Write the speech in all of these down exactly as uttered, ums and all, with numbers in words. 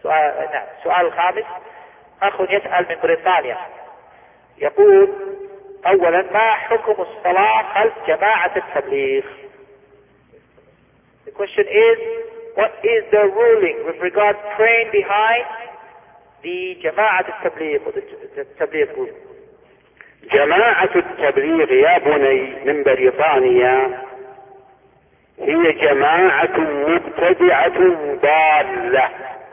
سؤال نعم. السؤال الخامس، أخ يسأل من بريطانيا يقول: أولا، ما حكم الصلاة خلف جماعة التبليغ؟ The question is, what is the ruling with regard to praying behind the جماعة التبليغ or the التبليغ group؟ جماعة التبليغ يا بني من بريطانيا هي جماعة مبتدعة ضالة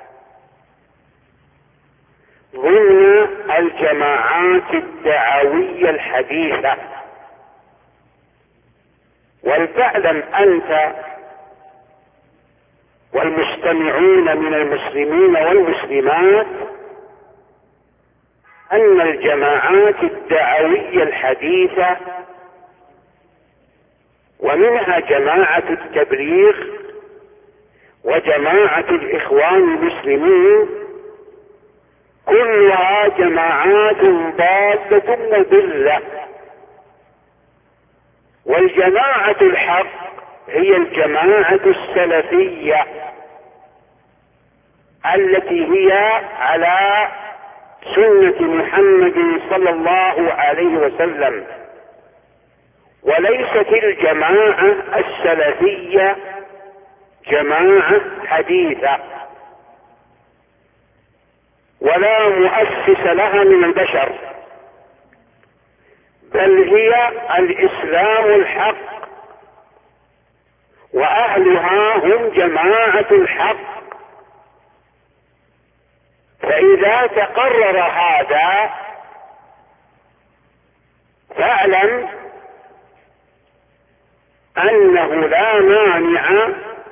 ضمن الجماعات الدعوية الحديثة. ولتعلم أنت والمستمعون من المسلمين والمسلمات أن الجماعات الدعوية الحديثة ومنها جماعة التبليغ وجماعة الإخوان المسلمين كلها جماعات ضالة مضلة، والجماعة الحق هي الجماعة السلفية التي هي على سنة محمد صلى الله عليه وسلم، وليست الجماعة السلفية جماعة حديثة ولا مؤسس لها من البشر، بل هي الإسلام الحق وأهلها هم جماعة الحق. فإذا تقرر هذا فاعلم أنه لا مانع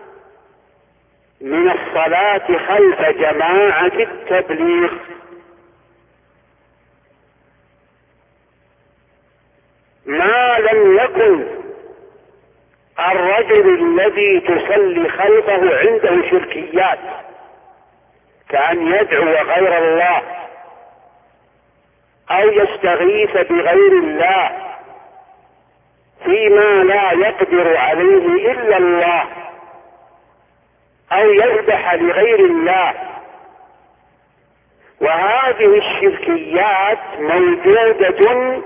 من الصلاة خلف جماعة التبليغ، ما لم يكن الرجل الذي تصلي خلفه عنده شركيات كأن يدعو غير الله أو يستغيث بغير الله فيما لا يقدر عليه إلا الله أو يذبح لغير الله. وهذه الشركيات موجودة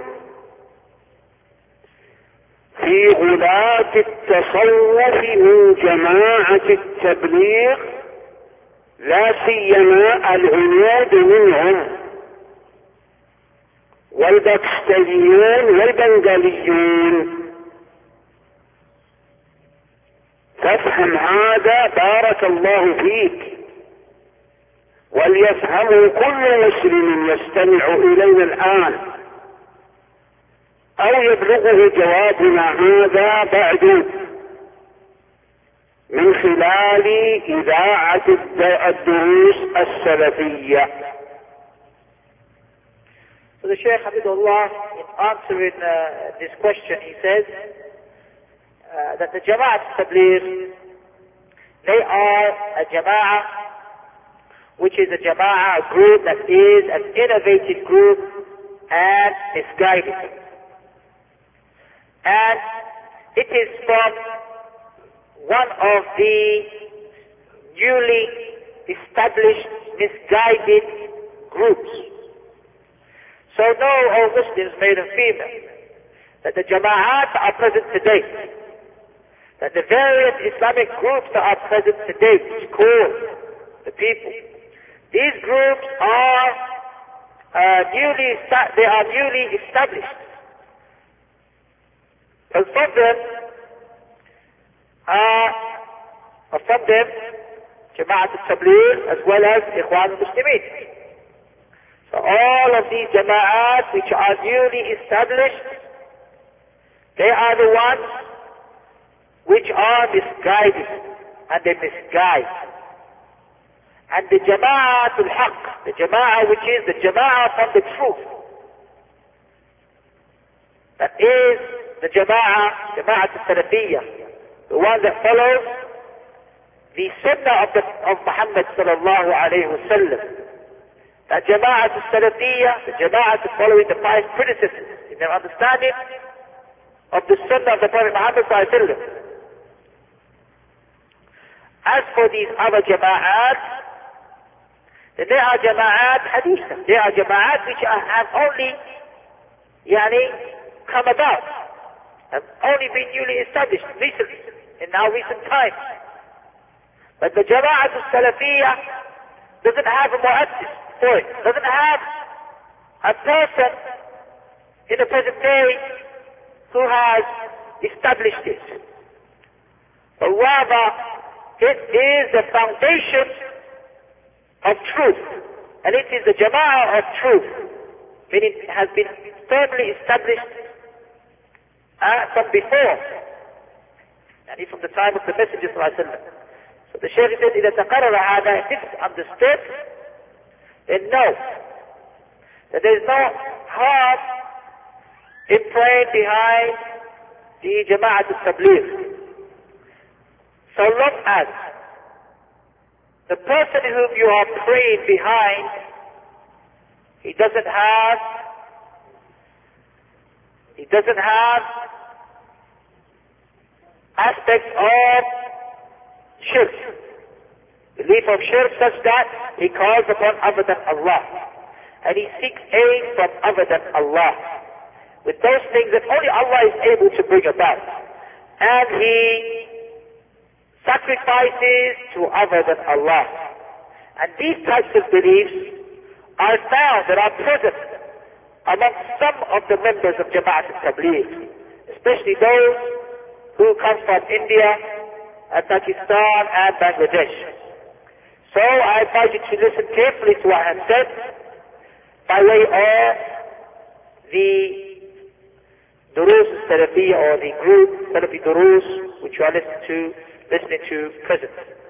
في غلاة التصوف من جماعة التبليغ، لا سيما الهنود منهم والباكستانيون والبنغاليون. فافهم هذا بارك الله فيك، وليفهمه كل مسلم يستمع إلينا الآن أو يبلغه جوابنا هذا بعد من خلال إذاعة الدروس السلفية. So the Shaykh Habibullah, in answering uh, this question, he says uh, that the Jama'at Tabligh, they are a Jama'ah which is a Jama'ah, a group that is an innovative group and misguided. And it is from one of the newly established misguided groups. So know, all Muslims, male and female, that the Jama'at are present today, that the various Islamic groups that are present today, which call the people, these groups are uh, newly they are newly established. And from them, uh, from them, Jama'at al-Tabligh as well as Ikhwan al-Muslimin. So all of these Jama'at which are newly established, they are the ones which are misguided, and they misguide. And the Jama'at al-Haq, the Jama'ah which is the Jama'ah from the truth, that is the Jama'ah, Jama'at al-Salafiyyah, the one that follows the Sunnah of, the, of Muhammad sallallahu alayhi wa sallam. That Jama'at al-Salafiyyah, the Jama'at following the five predecessors in their understanding of the Sunnah of the Prophet Muhammad sallallahu alayhi wa sallam. As for these other Jama'at, Then there are jama'at haditha. There are jama'at which are, have only yani, come about, have only been newly established recently, in now recent times. But the jama'at al-salafiyah doesn't have a mu'assis for it, doesn't have a person in the present day who has established it. But rather, it is the foundation of truth, and it is the jama'ah of truth, meaning it has been firmly established uh, from before, and from the time of the Messenger sallallahu alaihi wasallam. So the Shaykh said, إذا تقرر هذا, if this is understood, then know that there is no harm in praying behind the Jama'at al-Tabligh, so long as the person whom you are praying behind, he doesn't have, he doesn't have aspects of shirk, belief of shirk, such that he calls upon other than Allah, and he seeks aid from other than Allah, with those things that only Allah is able to bring about, and he sacrifices to other than Allah. And these types of beliefs are found that are present among some of the members of Jama'at al-Tabligh, especially those who come from India and Pakistan and Bangladesh. So I invite you to listen carefully to what I have said by way of the Durus al-Salafiyya, or the group Salafi Durus, which you are listening to listening to present.